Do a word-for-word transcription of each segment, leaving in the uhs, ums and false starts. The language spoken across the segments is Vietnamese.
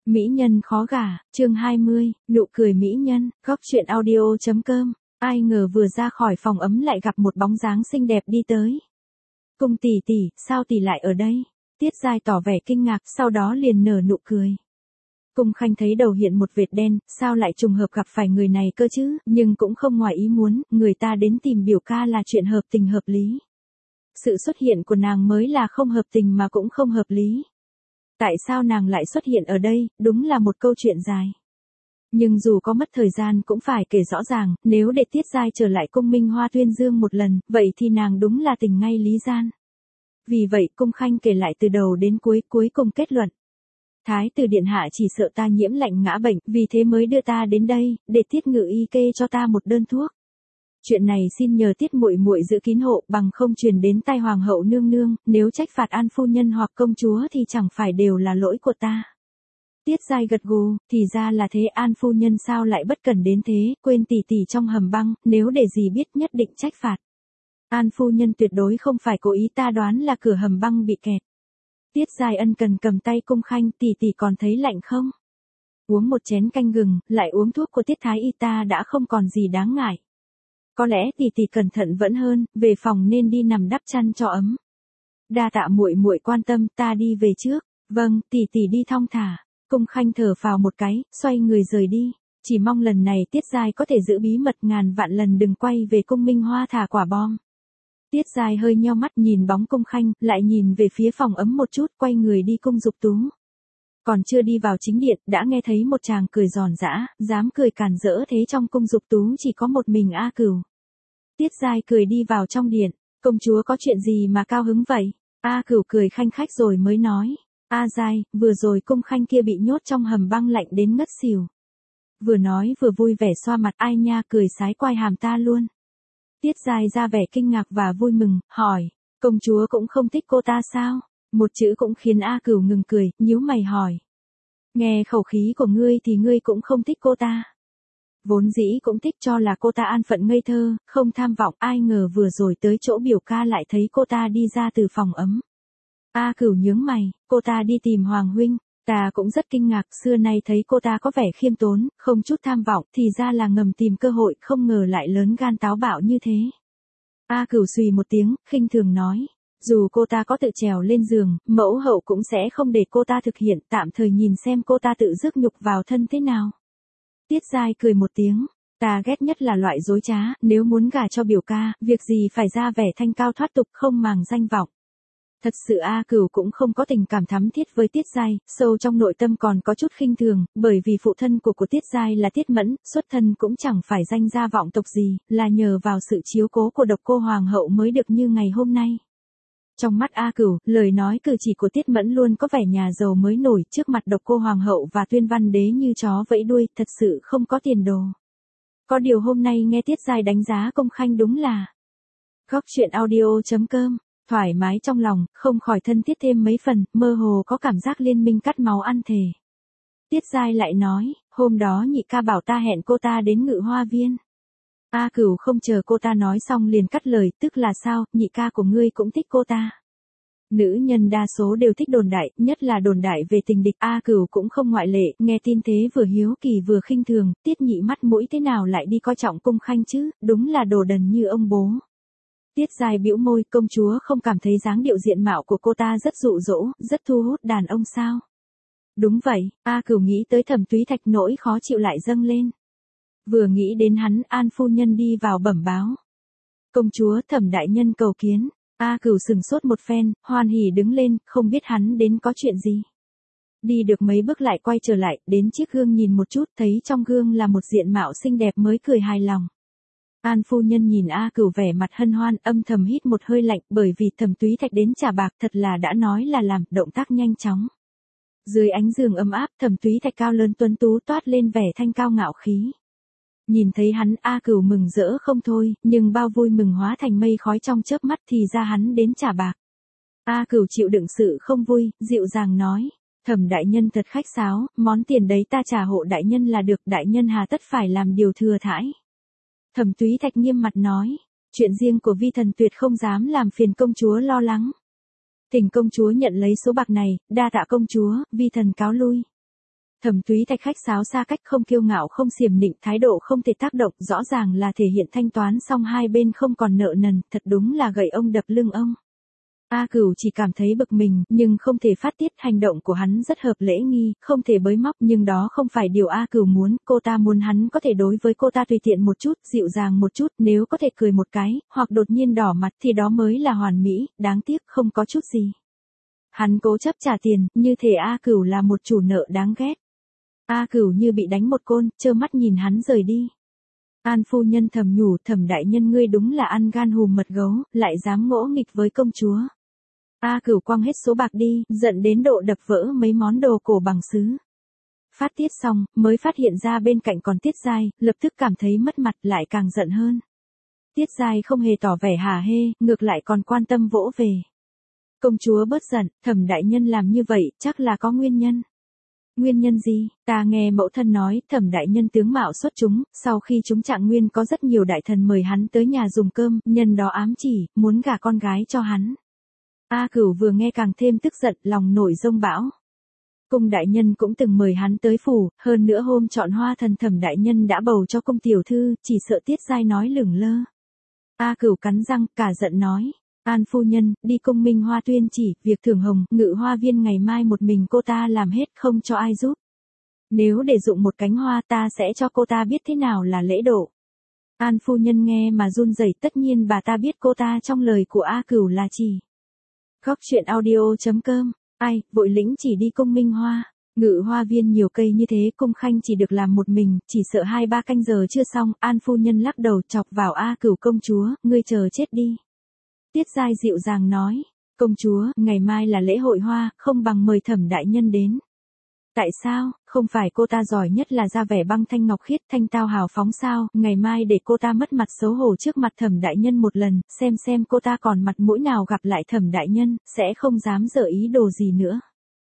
Mỹ nhân khó gả, chương hai mươi, nụ cười mỹ nhân, góc truyện audio.com. Ai ngờ vừa ra khỏi phòng ấm lại gặp một bóng dáng xinh đẹp đi tới. Cung tỷ tỷ, sao tỷ lại ở đây? Tiết Giai tỏ vẻ kinh ngạc, sau đó liền nở nụ cười. Cung Khanh thấy đầu hiện một vệt đen, sao lại trùng hợp gặp phải người này cơ chứ, nhưng cũng không ngoài ý muốn, người ta đến tìm biểu ca là chuyện hợp tình hợp lý. Sự xuất hiện của nàng mới là không hợp tình mà cũng không hợp lý. Tại sao nàng lại xuất hiện ở đây, đúng là một câu chuyện dài. Nhưng dù có mất thời gian cũng phải kể rõ ràng, nếu để Tiết Giai trở lại cung Minh Hoa tuyên dương một lần, vậy thì nàng đúng là tình ngay lý gian. Vì vậy Cung Khanh kể lại từ đầu đến cuối, cuối cùng kết luận. Thái tử điện hạ chỉ sợ ta nhiễm lạnh ngã bệnh, vì thế mới đưa ta đến đây, để Tiết ngự y kê cho ta một đơn thuốc. Chuyện này xin nhờ Tiết muội muội giữ kín hộ, bằng không truyền đến tai hoàng hậu nương nương, nếu trách phạt An phu nhân hoặc công chúa thì chẳng phải đều là lỗi của ta. Tiết Giai gật gù, thì ra là thế, An phu nhân sao lại bất cẩn đến thế, quên tỷ tỷ trong hầm băng, nếu để gì biết nhất định trách phạt. An phu nhân tuyệt đối không phải cố ý, ta đoán là cửa hầm băng bị kẹt. Tiết Giai ân cần cầm tay Cung Khanh, tỷ tỷ còn thấy lạnh không? Uống một chén canh gừng, lại uống thuốc của Tiết Thái y, ta đã không còn gì đáng ngại. Có lẽ tỷ tỷ cẩn thận vẫn hơn, về phòng nên đi nằm đắp chăn cho ấm. Đa tạ muội muội quan tâm, ta đi về trước. Vâng, tỷ tỷ đi thong thả. Cung Khanh thở phào một cái, xoay người rời đi. Chỉ mong lần này Tiết Giai có thể giữ bí mật, ngàn vạn lần đừng quay về cung Minh Hoa thả quả bom. Tiết Giai hơi nheo mắt nhìn bóng Cung Khanh, lại nhìn về phía phòng ấm một chút, quay người đi cung Dục Tú. Còn chưa đi vào chính điện, đã nghe thấy một chàng cười giòn giã, dám cười càn rỡ thế, trong cung Dục Tú chỉ có một mình A Cửu. Tiết Giai cười đi vào trong điện, công chúa có chuyện gì mà cao hứng vậy? A Cửu cười khanh khách rồi mới nói, A Giai, vừa rồi Cung Khanh kia bị nhốt trong hầm băng lạnh đến ngất xỉu. Vừa nói vừa vui vẻ xoa mặt, ai nha, cười sái quai hàm ta luôn. Tiết Giai ra vẻ kinh ngạc và vui mừng, hỏi, công chúa cũng không thích cô ta sao? Một chữ cũng khiến A Cửu ngừng cười, nhíu mày hỏi. Nghe khẩu khí của ngươi thì ngươi cũng không thích cô ta. Vốn dĩ cũng thích, cho là cô ta an phận ngây thơ, không tham vọng, ai ngờ vừa rồi tới chỗ biểu ca lại thấy cô ta đi ra từ phòng ấm. A Cửu nhướng mày, cô ta đi tìm Hoàng huynh, ta cũng rất kinh ngạc, xưa nay thấy cô ta có vẻ khiêm tốn, không chút tham vọng, thì ra là ngầm tìm cơ hội, không ngờ lại lớn gan táo bạo như thế. A Cửu xùy một tiếng, khinh thường nói, dù cô ta có tự trèo lên giường, mẫu hậu cũng sẽ không để cô ta thực hiện, tạm thời nhìn xem cô ta tự rước nhục vào thân thế nào. Tiết Giai cười một tiếng, ta ghét nhất là loại dối trá, nếu muốn gả cho biểu ca, việc gì phải ra vẻ thanh cao thoát tục, không màng danh vọng. Thật sự A Cửu cũng không có tình cảm thắm thiết với Tiết Giai, sâu trong nội tâm còn có chút khinh thường, bởi vì phụ thân của của Tiết Giai là Tiết Mẫn, xuất thân cũng chẳng phải danh gia vọng tộc gì, là nhờ vào sự chiếu cố của độc cô hoàng hậu mới được như ngày hôm nay. Trong mắt A Cửu, lời nói cử chỉ của Tiết Mẫn luôn có vẻ nhà giàu mới nổi, trước mặt độc cô hoàng hậu và Tuyên Văn đế như chó vẫy đuôi, thật sự không có tiền đồ. Có điều hôm nay nghe Tiết Giai đánh giá Cung Khanh đúng là góc truyện audio.com, thoải mái trong lòng, không khỏi thân thiết thêm mấy phần, mơ hồ có cảm giác liên minh cắt máu ăn thề. Tiết Giai lại nói, hôm đó nhị ca bảo ta hẹn cô ta đến Ngự Hoa viên. A Cửu không chờ cô ta nói xong liền cắt lời, tức là sao, nhị ca của ngươi cũng thích cô ta. Nữ nhân đa số đều thích đồn đại, nhất là đồn đại về tình địch, A Cửu cũng không ngoại lệ, nghe tin thế vừa hiếu kỳ vừa khinh thường, Tiết nhị mắt mũi thế nào lại đi coi trọng Cung Khanh chứ, đúng là đồ đần như ông bố. Tiết Giai bĩu môi, công chúa không cảm thấy dáng điệu diện mạo của cô ta rất dụ dỗ, rất thu hút đàn ông sao? Đúng vậy, A Cửu nghĩ tới Thẩm Túy Thạch, nỗi khó chịu lại dâng lên. Vừa nghĩ đến hắn, An phu nhân đi vào bẩm báo. Công chúa, Thẩm đại nhân cầu kiến. A Cửu sừng sốt một phen, hoan hỉ đứng lên, không biết hắn đến có chuyện gì. Đi được mấy bước lại quay trở lại, đến chiếc gương nhìn một chút, thấy trong gương là một diện mạo xinh đẹp mới cười hài lòng. An phu nhân nhìn A Cửu vẻ mặt hân hoan, âm thầm hít một hơi lạnh, bởi vì Thẩm Túy Thạch đến trả bạc, thật là đã nói là làm, động tác nhanh chóng. Dưới ánh giường ấm áp, Thẩm Túy Thạch cao lớn tuấn tú toát lên vẻ thanh cao ngạo khí. Nhìn thấy hắn, A Cửu mừng rỡ không thôi, nhưng bao vui mừng hóa thành mây khói trong chớp mắt, thì ra hắn đến trả bạc. A Cửu chịu đựng sự không vui, dịu dàng nói, Thẩm đại nhân thật khách sáo, món tiền đấy ta trả hộ đại nhân là được, đại nhân hà tất phải làm điều thừa thãi. Thẩm Túy Thạch nghiêm mặt nói, chuyện riêng của vi thần tuyệt không dám làm phiền công chúa lo lắng. Thỉnh công chúa nhận lấy số bạc này, đa tạ công chúa, vi thần cáo lui. Thẩm Túy Thạch khách sáo xa cách, không kiêu ngạo không xiểm nịnh, thái độ không thể tác động, rõ ràng là thể hiện thanh toán xong hai bên không còn nợ nần, thật đúng là gậy ông đập lưng ông. A Cửu chỉ cảm thấy bực mình, nhưng không thể phát tiết, hành động của hắn rất hợp lễ nghi, không thể bới móc, nhưng đó không phải điều A Cửu muốn, cô ta muốn hắn có thể đối với cô ta tùy tiện một chút, dịu dàng một chút, nếu có thể cười một cái, hoặc đột nhiên đỏ mặt thì đó mới là hoàn mỹ, đáng tiếc không có chút gì. Hắn cố chấp trả tiền, như thể A Cửu là một chủ nợ đáng ghét. A Cửu như bị đánh một côn, trơ mắt nhìn hắn rời đi. An phu nhân thầm nhủ, Thẩm đại nhân ngươi đúng là ăn gan hùm mật gấu, lại dám ngỗ nghịch với công chúa. A Cửu quăng hết số bạc đi, giận đến độ đập vỡ mấy món đồ cổ bằng sứ. Phát tiết xong, mới phát hiện ra bên cạnh còn Tiết Giai, lập tức cảm thấy mất mặt, lại càng giận hơn. Tiết Giai không hề tỏ vẻ hả hê, ngược lại còn quan tâm vỗ về. Công chúa bớt giận, Thẩm đại nhân làm như vậy, chắc là có nguyên nhân. Nguyên nhân gì? Ta nghe mẫu thân nói, Thẩm đại nhân tướng mạo xuất chúng, sau khi chúng trạng nguyên có rất nhiều đại thần mời hắn tới nhà dùng cơm, nhân đó ám chỉ, muốn gả con gái cho hắn. A Cửu vừa nghe càng thêm tức giận, lòng nổi giông bão. Cung đại nhân cũng từng mời hắn tới phủ, hơn nữa hôm chọn hoa thần Thẩm đại nhân đã bầu cho cung tiểu thư, chỉ sợ Tiết Giai nói lửng lơ. A Cửu cắn răng, cả giận nói. An phu nhân, đi cung Minh Hoa tuyên chỉ, việc thưởng hồng, ngự hoa viên ngày mai một mình cô ta làm hết, không cho ai giúp. Nếu để dụng một cánh hoa ta sẽ cho cô ta biết thế nào là lễ độ. An phu nhân nghe mà run rẩy, tất nhiên bà ta biết cô ta trong lời của A Cửu là chỉ. Góc truyện audio chấm com, ai, vội lĩnh chỉ đi cung Minh Hoa. Ngự hoa viên nhiều cây như thế, cung khanh chỉ được làm một mình, chỉ sợ hai ba canh giờ chưa xong. An phu nhân lắc đầu chọc vào A Cửu, công chúa, ngươi chờ chết đi. Tiết Giai dịu dàng nói, công chúa, ngày mai là lễ hội hoa, không bằng mời Thẩm đại nhân đến. Tại sao, không phải cô ta giỏi nhất là ra vẻ băng thanh ngọc khiết, thanh tao hào phóng sao, ngày mai để cô ta mất mặt xấu hổ trước mặt Thẩm đại nhân một lần, xem xem cô ta còn mặt mũi nào gặp lại Thẩm đại nhân, sẽ không dám dở ý đồ gì nữa.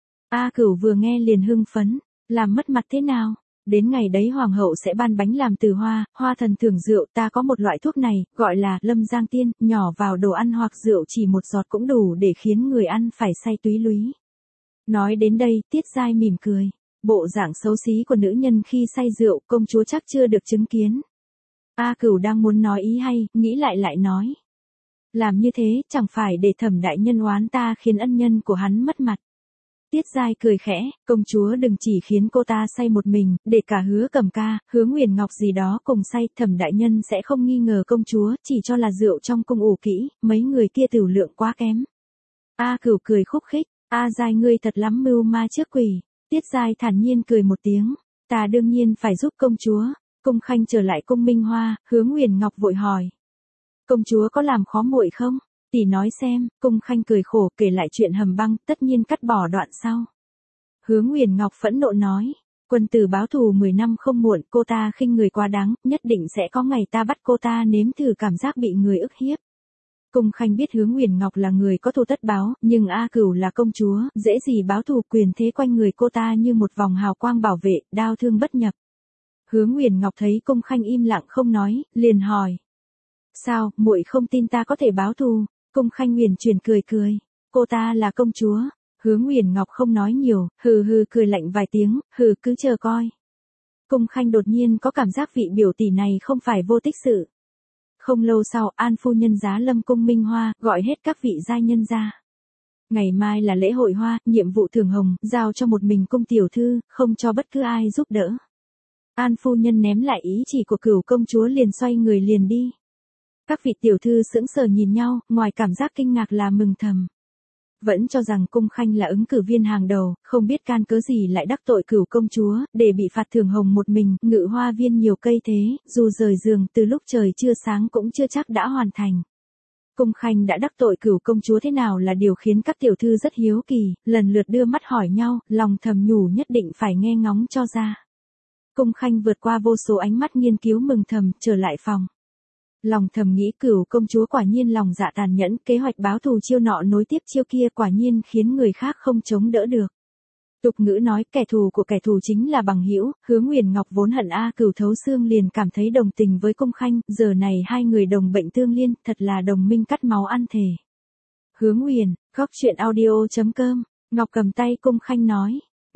A Cửu vừa nghe liền hưng phấn, làm mất mặt thế nào? Đến ngày đấy hoàng hậu sẽ ban bánh làm từ hoa, hoa thần thưởng rượu, ta có một loại thuốc này, gọi là Lâm Giang Tiên, nhỏ vào đồ ăn hoặc rượu chỉ một giọt cũng đủ để khiến người ăn phải say túy lúy. Nói đến đây, Tiết Giai mỉm cười. Bộ dạng xấu xí của nữ nhân khi say rượu, công chúa chắc chưa được chứng kiến. A Cửu đang muốn nói ý hay, nghĩ lại lại nói. Làm như thế, chẳng phải để Thẩm đại nhân oán ta khiến ân nhân của hắn mất mặt. Tiết Giai cười khẽ, công chúa đừng chỉ khiến cô ta say một mình, để cả Hứa Cẩm Ca, Hứa Nguyền Ngọc gì đó cùng say, Thẩm đại nhân sẽ không nghi ngờ công chúa, chỉ cho là rượu trong cung ủ kỹ, mấy người kia tửu lượng quá kém. A Cửu cười khúc khích, A Giai ngươi thật lắm mưu ma trước quỷ. Tiết Giai thản nhiên cười một tiếng, ta đương nhiên phải giúp công chúa. Cung khanh trở lại cung Minh Hoa, Hứa Nguyền Ngọc vội hỏi. Công chúa có làm khó muội không? Tỷ nói xem, cung khanh cười khổ kể lại chuyện hầm băng, tất nhiên cắt bỏ đoạn sau. Hứa Nguyền Ngọc phẫn nộ nói, quân tử báo thù mười năm không muộn, cô ta khinh người quá đáng, nhất định sẽ có ngày ta bắt cô ta nếm thử cảm giác bị người ức hiếp. Cung khanh biết Hứa Nguyền Ngọc là người có thù tất báo, nhưng A Cửu là công chúa, dễ gì báo thù, quyền thế quanh người cô ta như một vòng hào quang bảo vệ, đao thương bất nhập. Hứa Nguyền Ngọc thấy cung khanh im lặng không nói, liền hỏi. Sao, muội không tin ta có thể báo thù? Cung khanh huyền chuyển cười cười. Cô ta là công chúa. Hứa Nguyền Ngọc không nói nhiều, hừ hừ cười lạnh vài tiếng, hừ cứ chờ coi. Cung khanh đột nhiên có cảm giác vị biểu tỷ này không phải vô tích sự. Không lâu sau, An phu nhân giá lâm cung Minh Hoa, gọi hết các vị giai nhân ra. Ngày mai là lễ hội hoa, nhiệm vụ thưởng hồng, giao cho một mình cung tiểu thư, không cho bất cứ ai giúp đỡ. An phu nhân ném lại ý chỉ của Cửu công chúa liền xoay người liền đi. Các vị tiểu thư sững sờ nhìn nhau, ngoài cảm giác kinh ngạc là mừng thầm. Vẫn cho rằng cung khanh là ứng cử viên hàng đầu, không biết can cớ gì lại đắc tội Cửu công chúa, để bị phạt thưởng hồng một mình, ngự hoa viên nhiều cây thế, dù rời giường từ lúc trời chưa sáng cũng chưa chắc đã hoàn thành. Cung khanh đã đắc tội Cửu công chúa thế nào là điều khiến các tiểu thư rất hiếu kỳ, lần lượt đưa mắt hỏi nhau, lòng thầm nhủ nhất định phải nghe ngóng cho ra. Cung khanh vượt qua vô số ánh mắt nghiên cứu mừng thầm, trở lại phòng. Lòng thầm nghĩ Cửu công chúa quả nhiên lòng dạ tàn nhẫn, kế hoạch báo thù chiêu nọ nối tiếp chiêu kia quả nhiên khiến người khác không chống đỡ được. Tục ngữ nói kẻ thù của kẻ thù chính là bằng hữu, Hứa Nguyền Ngọc vốn hận A Cửu thấu xương liền cảm thấy đồng tình với cung khanh, giờ này hai người đồng bệnh tương liên, thật là đồng minh cắt máu ăn thề. Hứa Nguyền, góc truyện audio chấm com, Ngọc cầm tay cung khanh nói,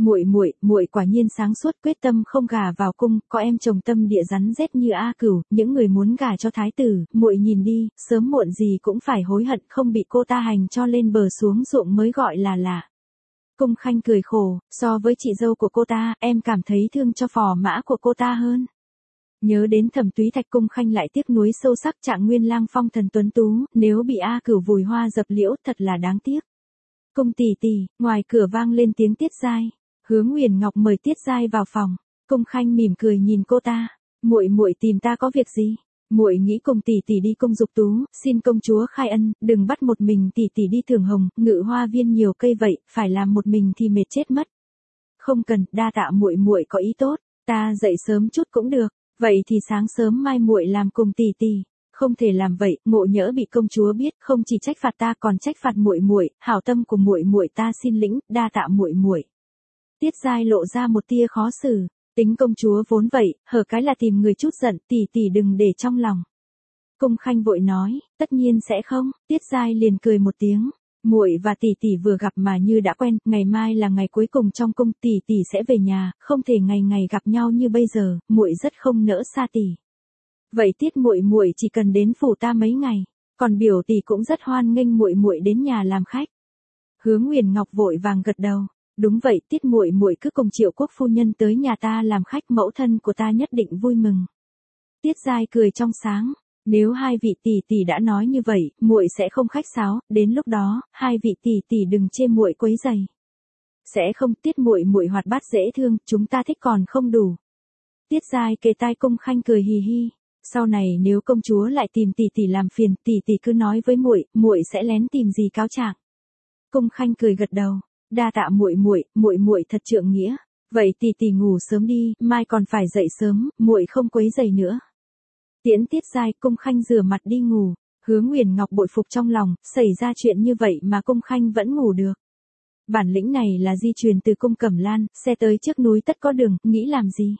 Muội muội, muội quả nhiên sáng suốt, quyết tâm không gả vào cung, có em chồng tâm địa rắn rết như A Cửu, những người muốn gả cho thái tử, muội nhìn đi, sớm muộn gì cũng phải hối hận không bị cô ta hành cho lên bờ xuống ruộng mới gọi là lạ. Cung Khanh cười khổ, so với chị dâu của cô ta, em cảm thấy thương cho phò mã của cô ta hơn. Nhớ đến Thẩm Túy Thạch, Cung Khanh lại tiếc nuối sâu sắc. Trạng Nguyên Lang phong thần tuấn tú, nếu bị A Cửu vùi hoa dập liễu thật là đáng tiếc. Cung tỷ tỷ, ngoài cửa vang lên tiếng Tiết Giai. Hứa Nguyền Ngọc mời Tiết Giai vào phòng. Cung Khanh mỉm cười nhìn cô ta, muội muội tìm ta có việc gì? Muội nghĩ cùng tỷ tỷ đi cung dục tú, xin công chúa khai ân, đừng bắt một mình tỷ tỷ đi Thường Hồng, Ngự Hoa Viên nhiều cây vậy, phải làm một mình thì mệt chết mất. Không cần, đa tạ muội muội có ý tốt, ta dậy sớm chút cũng được, vậy thì sáng sớm mai muội làm cùng tỷ tỷ. Không thể làm vậy, ngộ nhỡ bị công chúa biết, không chỉ trách phạt ta còn trách phạt muội muội, hảo tâm của muội muội ta xin lĩnh, đa tạ muội muội. Tiết Giai lộ ra một tia khó xử, tính công chúa vốn vậy, hở cái là tìm người chút giận, tỷ tỷ đừng để trong lòng. Cung Khanh vội nói, tất nhiên sẽ không. Tiết Giai liền cười một tiếng, muội và tỷ tỷ vừa gặp mà như đã quen, ngày mai là ngày cuối cùng trong cung, tỷ tỷ sẽ về nhà, không thể ngày ngày gặp nhau như bây giờ, muội rất không nỡ xa tỷ. Vậy Tiết muội muội chỉ cần đến phủ ta mấy ngày, còn biểu tỷ cũng rất hoan nghênh muội muội đến nhà làm khách. Hứa Nguyền Ngọc vội vàng gật đầu. Đúng vậy, Tiết muội muội cứ cùng Triệu Quốc phu nhân tới nhà ta làm khách, mẫu thân của ta nhất định vui mừng. Tiết Giai cười trong sáng, nếu hai vị tỷ tỷ đã nói như vậy, muội sẽ không khách sáo, đến lúc đó, hai vị tỷ tỷ đừng chê muội quấy rầy. Sẽ không, Tiết muội muội hoạt bát dễ thương, chúng ta thích còn không đủ. Tiết Giai kề tai Cung Khanh cười hì hì, sau này nếu công chúa lại tìm tỷ tỷ làm phiền, tỷ tỷ cứ nói với muội, muội sẽ lén tìm gì cáo trạng. Cung Khanh cười gật đầu. Đa tạ muội muội, muội muội thật trượng nghĩa. Vậy tỷ tỷ ngủ sớm đi, mai còn phải dậy sớm, muội không quấy rầy nữa. Tiễn Tiết Giai, Cung Khanh rửa mặt đi ngủ. Hứa Nguyền Ngọc bội phục trong lòng, xảy ra chuyện như vậy mà Cung Khanh vẫn ngủ được. Bản lĩnh này là di truyền từ cung Cẩm Lan, xe tới trước núi tất có đường, nghĩ làm gì?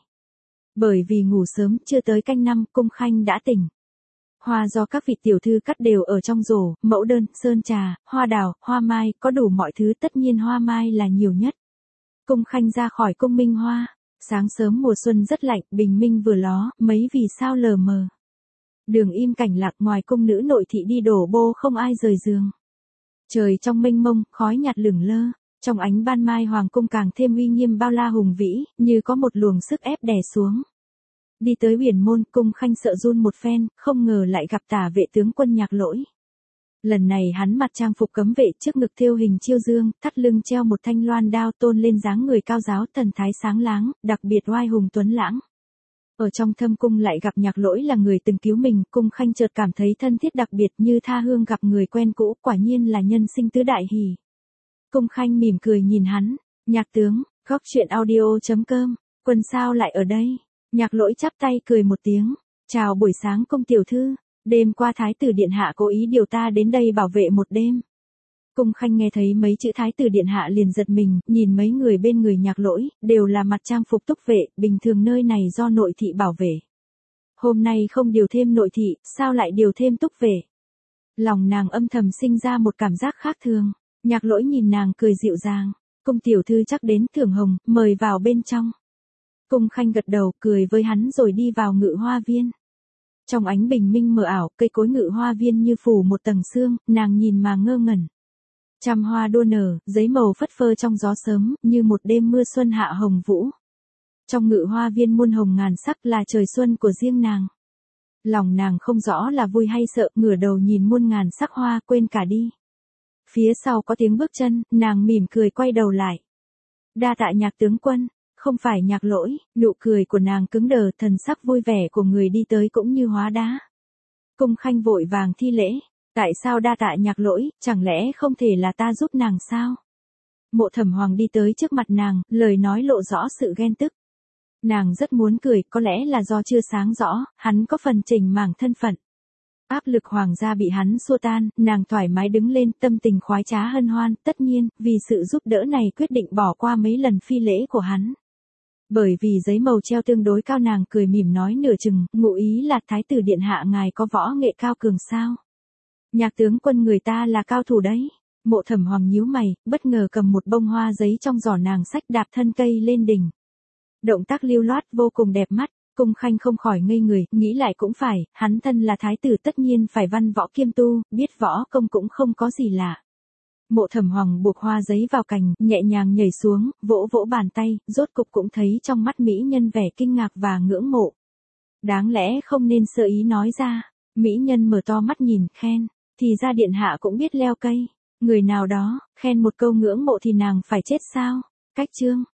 Bởi vì ngủ sớm, chưa tới canh năm, Cung Khanh đã tỉnh. Hoa do các vị tiểu thư cắt đều ở trong rổ, mẫu đơn, sơn trà, hoa đào, hoa mai, có đủ mọi thứ, tất nhiên hoa mai là nhiều nhất. Cung Khanh ra khỏi cung Minh Hoa, sáng sớm mùa xuân rất lạnh, bình minh vừa ló, mấy vì sao lờ mờ. Đường im cảnh lạc, ngoài cung nữ nội thị đi đổ bô không ai rời giường. Trời trong mênh mông, khói nhạt lửng lơ, trong ánh ban mai hoàng cung càng thêm uy nghiêm bao la hùng vĩ, như có một luồng sức ép đè xuống. Đi tới Huyền Môn, Cung Khanh sợ run một phen, không ngờ lại gặp Tả vệ tướng quân Nhạc Lỗi. Lần này hắn mặc trang phục cấm vệ, trước ngực thêu hình chiêu dương, thắt lưng treo một thanh loan đao, tôn lên dáng người cao giáo, thần thái sáng láng, đặc biệt oai hùng tuấn lãng. Ở trong thâm cung lại gặp Nhạc Lỗi là người từng cứu mình, Cung Khanh chợt cảm thấy thân thiết đặc biệt, như tha hương gặp người quen cũ, quả nhiên là nhân sinh tứ đại hỷ. Cung Khanh mỉm cười nhìn hắn, Nhạc tướng, góc truyện audio chấm com, quân sao lại ở đây? Nhạc Lỗi chắp tay cười một tiếng, chào buổi sáng Cung tiểu thư, đêm qua Thái tử Điện Hạ cố ý điều ta đến đây bảo vệ một đêm. Cung Khanh nghe thấy mấy chữ Thái tử Điện Hạ liền giật mình, nhìn mấy người bên người Nhạc Lỗi, đều là mặc trang phục túc vệ, bình thường nơi này do nội thị bảo vệ. Hôm nay không điều thêm nội thị, sao lại điều thêm túc vệ? Lòng nàng âm thầm sinh ra một cảm giác khác thường, Nhạc Lỗi nhìn nàng cười dịu dàng, Cung tiểu thư chắc đến Thường Hồng, mời vào bên trong. Cung Khanh gật đầu, cười với hắn rồi đi vào Ngự Hoa Viên. Trong ánh bình minh mờ ảo, cây cối Ngự Hoa Viên như phủ một tầng sương, nàng nhìn mà ngơ ngẩn. Trăm hoa đua nở, giấy màu phất phơ trong gió sớm, như một đêm mưa xuân hạ hồng vũ. Trong Ngự Hoa Viên muôn hồng ngàn sắc là trời xuân của riêng nàng. Lòng nàng không rõ là vui hay sợ, ngửa đầu nhìn muôn ngàn sắc hoa, quên cả đi. Phía sau có tiếng bước chân, nàng mỉm cười quay đầu lại. Đa tạ Nhạc tướng quân. Không phải Nhạc Lỗi, nụ cười của nàng cứng đờ, thần sắc vui vẻ của người đi tới cũng như hóa đá. Cung Khanh vội vàng thi lễ, tại sao đa tạ Nhạc Lỗi, chẳng lẽ không thể là ta giúp nàng sao? Mộ Thẩm Hoàng đi tới trước mặt nàng, lời nói lộ rõ sự ghen tức. Nàng rất muốn cười, có lẽ là do chưa sáng rõ, hắn có phần chỉnh mảng thân phận. Áp lực hoàng gia bị hắn xua tan, nàng thoải mái đứng lên, tâm tình khoái trá hân hoan, tất nhiên, vì sự giúp đỡ này quyết định bỏ qua mấy lần phi lễ của hắn. Bởi vì giấy màu treo tương đối cao, nàng cười mỉm nói nửa chừng, ngụ ý là Thái tử Điện Hạ ngài có võ nghệ cao cường sao? Nhạc tướng quân người ta là cao thủ đấy. Mộ Thẩm Hoàng nhíu mày, bất ngờ cầm một bông hoa giấy trong giỏ nàng xách đạp thân cây lên đỉnh. Động tác lưu loát vô cùng đẹp mắt, Cung Khanh không khỏi ngây người, nghĩ lại cũng phải, hắn thân là thái tử tất nhiên phải văn võ kiêm tu, biết võ công cũng không có gì lạ. Mộ Thẩm Hoàng buộc hoa giấy vào cành, nhẹ nhàng nhảy xuống, vỗ vỗ bàn tay, rốt cục cũng thấy trong mắt mỹ nhân vẻ kinh ngạc và ngưỡng mộ. Đáng lẽ không nên sơ ý nói ra, mỹ nhân mở to mắt nhìn, khen, thì ra điện hạ cũng biết leo cây, người nào đó, khen một câu ngưỡng mộ thì nàng phải chết sao? Cách chương